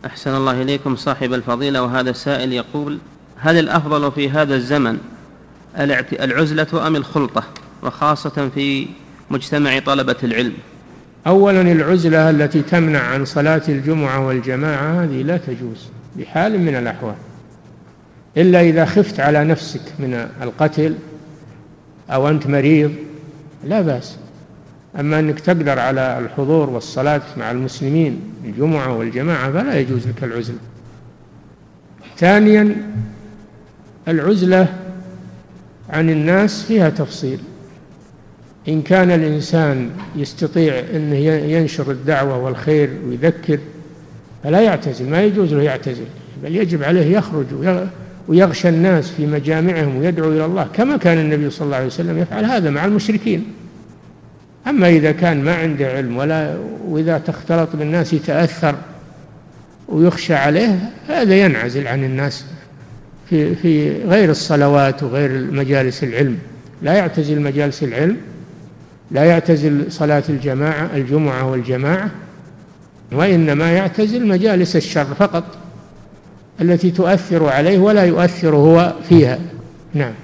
أحسن الله إليكم صاحب الفضيلة. وهذا السائل يقول: هل الأفضل في هذا الزمن العزلة أم الخلطة، وخاصة في مجتمع طلبة العلم؟ أولا، العزلة التي تمنع عن صلاة الجمعة والجماعة هذه لا تجوز بحال من الأحوال، إلا إذا خفت على نفسك من القتل أو أنت مريض لا بأس. أما أنك تقدر على الحضور والصلاة مع المسلمين الجمعة والجماعة فلا يجوز لك العزلة. ثانيا، العزلة عن الناس فيها تفصيل. إن كان الإنسان يستطيع أن ينشر الدعوة والخير ويذكر فلا يعتزل، ما يجوز له يعتزل، بل يجب عليه يخرج ويغشى الناس في مجامعهم ويدعو إلى الله، كما كان النبي صلى الله عليه وسلم يفعل هذا مع المشركين. أما إذا كان ما عنده علم وإذا تختلط بالناس يتأثر ويخشى عليه، هذا ينعزل عن الناس في غير الصلوات وغير مجالس العلم. لا يعتزل مجالس العلم، لا يعتزل صلاة الجمعة والجماعة، وإنما يعتزل مجالس الشر فقط التي تؤثر عليه ولا يؤثر هو فيها. نعم.